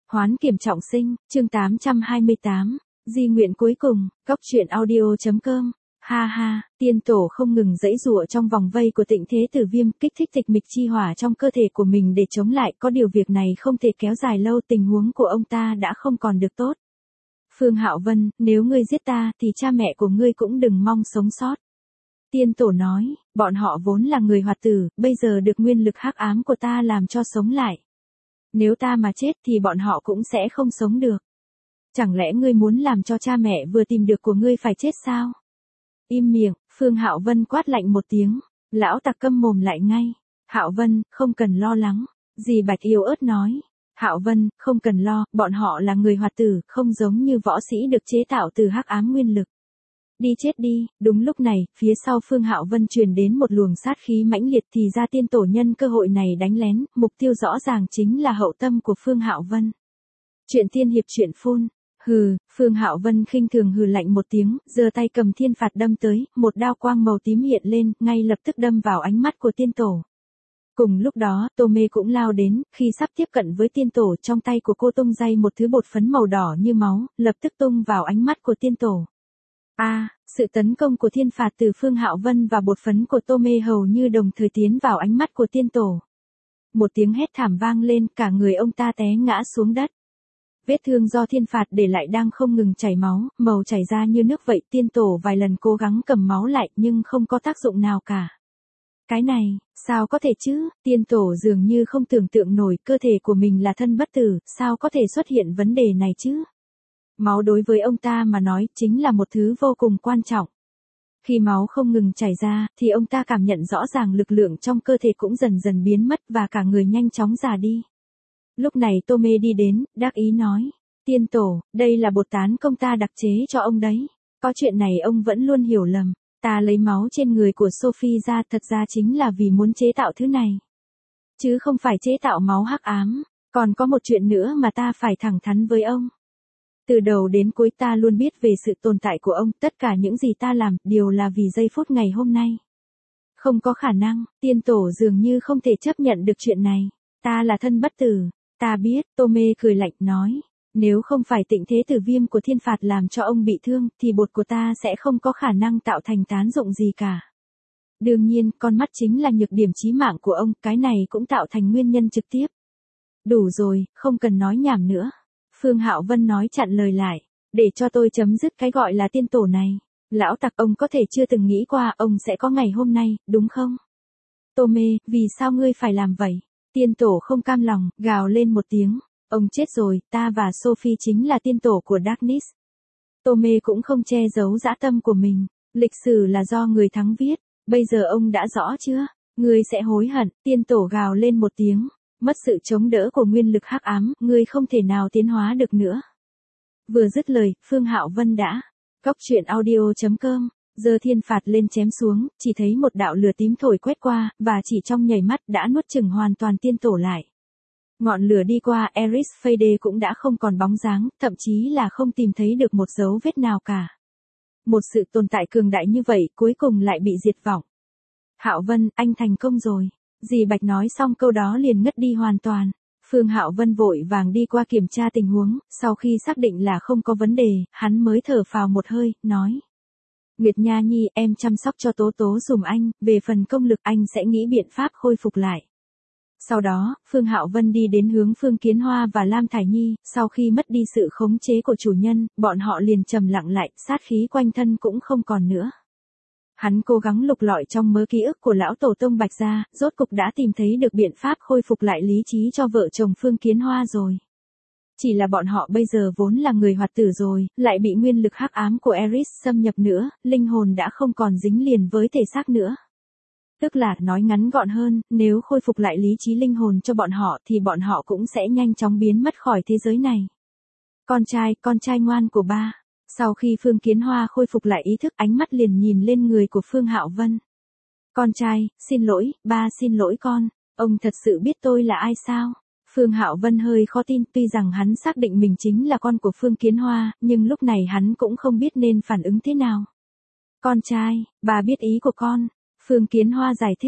Hoán kiểm trọng sinh, chương 828, di nguyện cuối cùng, góc truyện audio.com. Ha ha, tiên tổ không ngừng giãy giụa trong vòng vây của Tịnh Thế Tử Viêm, kích thích tịch mịch chi hỏa trong cơ thể của mình để chống lại, có điều việc này không thể kéo dài lâu, tình huống của ông ta đã không còn được tốt. Phương Hạo Vân, nếu ngươi giết ta, thì cha mẹ của ngươi cũng đừng mong sống sót. Tiên tổ nói, bọn họ vốn là người hoạt tử, bây giờ được nguyên lực hắc ám của ta làm cho sống lại. Nếu ta mà chết thì bọn họ cũng sẽ không sống được. Chẳng lẽ ngươi muốn làm cho cha mẹ vừa tìm được của ngươi phải chết sao? Im miệng, Phương Hạo Vân quát lạnh một tiếng, lão tặc câm mồm lại ngay. Hạo Vân, không cần lo lắng, dì Bạch yếu ớt nói. Hạo Vân, không cần lo, bọn họ là người hoạt tử, không giống như võ sĩ được chế tạo từ hắc ám nguyên lực. Đi chết đi. Đúng lúc này, phía sau Phương Hạo Vân truyền đến một luồng sát khí mãnh liệt, thì ra tiên tổ nhân cơ hội này đánh lén, mục tiêu rõ ràng chính là hậu tâm của Phương Hạo Vân. Chuyện tiên hiệp truyện phun. Hừ, Phương Hạo Vân khinh thường hừ lạnh một tiếng, giơ tay cầm thiên phạt đâm tới, một đao quang màu tím hiện lên, ngay lập tức đâm vào ánh mắt của tiên tổ. Cùng lúc đó, Tô Mê cũng lao đến, khi sắp tiếp cận với tiên tổ, trong tay của cô tung ray một thứ bột phấn màu đỏ như máu, lập tức tung vào ánh mắt của tiên tổ. Sự tấn công của thiên phạt từ Phương Hạo Vân và bột phấn của Tô Mê hầu như đồng thời tiến vào ánh mắt của tiên tổ. Một tiếng hét thảm vang lên, cả người ông ta té ngã xuống đất. Vết thương do thiên phạt để lại đang không ngừng chảy máu, màu chảy ra như nước vậy. Tiên tổ vài lần cố gắng cầm máu lại nhưng không có tác dụng nào cả. Cái này, sao có thể chứ? Tiên tổ dường như không tưởng tượng nổi, cơ thể của mình là thân bất tử, sao có thể xuất hiện vấn đề này chứ? Máu đối với ông ta mà nói chính là một thứ vô cùng quan trọng. Khi máu không ngừng chảy ra, thì ông ta cảm nhận rõ ràng lực lượng trong cơ thể cũng dần dần biến mất và cả người nhanh chóng già đi. Lúc này Tô Mê đi đến, đắc ý nói. Tiên tổ, đây là bột tán công ta đặc chế cho ông đấy. Có chuyện này ông vẫn luôn hiểu lầm. Ta lấy máu trên người của Sophie ra thật ra chính là vì muốn chế tạo thứ này. Chứ không phải chế tạo máu hắc ám. Còn có một chuyện nữa mà ta phải thẳng thắn với ông. Từ đầu đến cuối ta luôn biết về sự tồn tại của ông, tất cả những gì ta làm, đều là vì giây phút ngày hôm nay. Không có khả năng, tiên tổ dường như không thể chấp nhận được chuyện này. Ta là thân bất tử, ta biết, Tô Mê cười lạnh nói. Nếu không phải Tịnh Thế Tử Viêm của thiên phạt làm cho ông bị thương, thì bột của ta sẽ không có khả năng tạo thành tán dụng gì cả. Đương nhiên, con mắt chính là nhược điểm chí mạng của ông, cái này cũng tạo thành nguyên nhân trực tiếp. Đủ rồi, không cần nói nhảm nữa. Phương Hạo Vân nói chặn lời lại, để cho tôi chấm dứt cái gọi là tiên tổ này. Lão tặc, ông có thể chưa từng nghĩ qua ông sẽ có ngày hôm nay, đúng không? Tô Mê, vì sao ngươi phải làm vậy? Tiên tổ không cam lòng, gào lên một tiếng. Ông chết rồi, ta và Sophie chính là tiên tổ của Darkness. Tô Mê cũng không che giấu dã tâm của mình. Lịch sử là do người thắng viết. Bây giờ ông đã rõ chưa? Ngươi sẽ hối hận. Tiên tổ gào lên một tiếng. Mất sự chống đỡ của nguyên lực hắc ám, ngươi không thể nào tiến hóa được nữa. Vừa dứt lời, Phương Hạo Vân đã. Góc truyện audio.com. Giơ thiên phạt lên chém xuống, chỉ thấy một đạo lửa tím thổi quét qua, và chỉ trong nhảy mắt đã nuốt chửng hoàn toàn tiên tổ lại. Ngọn lửa đi qua, Eris Fade cũng đã không còn bóng dáng, thậm chí là không tìm thấy được một dấu vết nào cả. Một sự tồn tại cường đại như vậy, cuối cùng lại bị diệt vong. Hạo Vân, anh thành công rồi. Dì Bạch nói xong câu đó liền ngất đi hoàn toàn. Phương Hạo Vân vội vàng đi qua kiểm tra tình huống, sau khi xác định là không có vấn đề, hắn mới thở phào một hơi, nói. Nguyệt Nha Nhi, em chăm sóc cho Tố Tố dùm anh, về phần công lực anh sẽ nghĩ biện pháp khôi phục lại. Sau đó, Phương Hạo Vân đi đến hướng Phương Kiến Hoa và Lam Thải Nhi, sau khi mất đi sự khống chế của chủ nhân, bọn họ liền trầm lặng lại, sát khí quanh thân cũng không còn nữa. Hắn cố gắng lục lọi trong mớ ký ức của lão tổ tông Bạch gia, rốt cục đã tìm thấy được biện pháp khôi phục lại lý trí cho vợ chồng Phương Kiến Hoa rồi. Chỉ là bọn họ bây giờ vốn là người hoạt tử rồi, lại bị nguyên lực hắc ám của Eris xâm nhập nữa, linh hồn đã không còn dính liền với thể xác nữa. Tức là, nói ngắn gọn hơn, nếu khôi phục lại lý trí linh hồn cho bọn họ thì bọn họ cũng sẽ nhanh chóng biến mất khỏi thế giới này. Con trai ngoan của ba. Sau khi Phương Kiến Hoa khôi phục lại ý thức, ánh mắt liền nhìn lên người của Phương Hạo Vân. Con trai, xin lỗi, ba xin lỗi con, ông thật sự biết tôi là ai sao? Phương Hạo Vân hơi khó tin, tuy rằng hắn xác định mình chính là con của Phương Kiến Hoa, nhưng lúc này hắn cũng không biết nên phản ứng thế nào. Con trai, bà biết ý của con. Phương Kiến Hoa giải thích,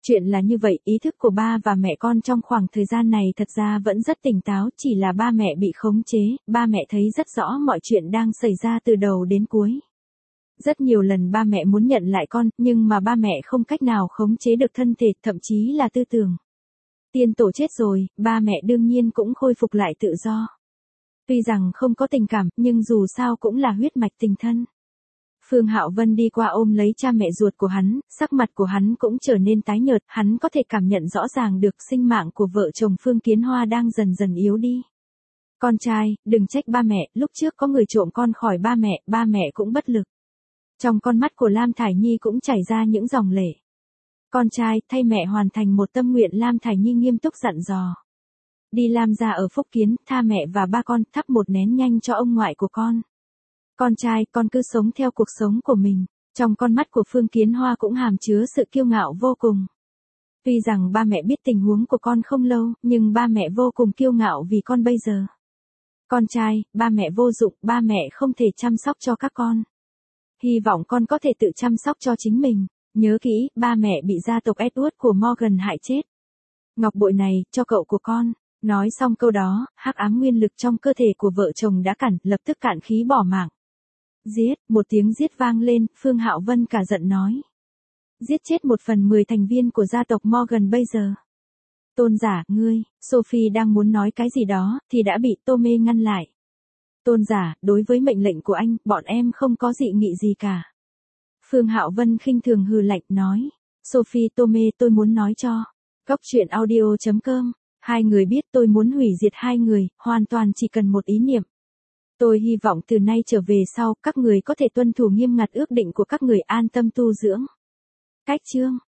Chuyện là như vậy, ý thức của ba và mẹ con trong khoảng thời gian này thật ra vẫn rất tỉnh táo, chỉ là ba mẹ bị khống chế, ba mẹ thấy rất rõ mọi chuyện đang xảy ra từ đầu đến cuối. Rất nhiều lần ba mẹ muốn nhận lại con, nhưng mà ba mẹ không cách nào khống chế được thân thể, thậm chí là tư tưởng. Tiên tổ chết rồi, ba mẹ đương nhiên cũng khôi phục lại tự do. Tuy rằng không có tình cảm, nhưng dù sao cũng là huyết mạch tình thân. Phương Hạo Vân đi qua ôm lấy cha mẹ ruột của hắn, sắc mặt của hắn cũng trở nên tái nhợt, hắn có thể cảm nhận rõ ràng được sinh mạng của vợ chồng Phương Kiến Hoa đang dần dần yếu đi. Con trai, đừng trách ba mẹ, lúc trước có người trộm con khỏi ba mẹ cũng bất lực. Trong con mắt của Lam Thải Nhi cũng chảy ra những dòng lệ. Con trai, thay mẹ hoàn thành một tâm nguyện, Lam Thải Nhi nghiêm túc dặn dò. Đi Lam gia ở Phúc Kiến, tha mẹ và ba con, thắp một nén nhang cho ông ngoại của con. Con trai, con cứ sống theo cuộc sống của mình. Trong con mắt của Phương Kiến Hoa cũng hàm chứa sự kiêu ngạo vô cùng. Tuy rằng ba mẹ biết tình huống của con không lâu, nhưng ba mẹ vô cùng kiêu ngạo vì con bây giờ. Con trai, ba mẹ vô dụng, ba mẹ không thể chăm sóc cho các con. Hy vọng con có thể tự chăm sóc cho chính mình. Nhớ kỹ, ba mẹ bị gia tộc Edward của Morgan hại chết. Ngọc bội này, cho cậu của con. Nói xong câu đó, hắc ám nguyên lực trong cơ thể của vợ chồng đã lập tức cạn khí bỏ mạng. Giết, một tiếng giết vang lên, Phương Hạo Vân cả giận nói. Giết chết 1/10 thành viên của gia tộc Morgan bây giờ. Tôn giả, ngươi, Sophie đang muốn nói cái gì đó, thì đã bị Tô Mê ngăn lại. Tôn giả, đối với mệnh lệnh của anh, bọn em không có dị nghị gì cả. Phương Hạo Vân khinh thường hừ lạnh nói. Sophie, Tô Mê, tôi muốn nói cho. Goctruyện.audio.com. Hai người biết tôi muốn hủy diệt hai người, hoàn toàn chỉ cần một ý niệm. Tôi hy vọng từ nay trở về sau, các người có thể tuân thủ nghiêm ngặt ước định của các người, an tâm tu dưỡng. Cách chương.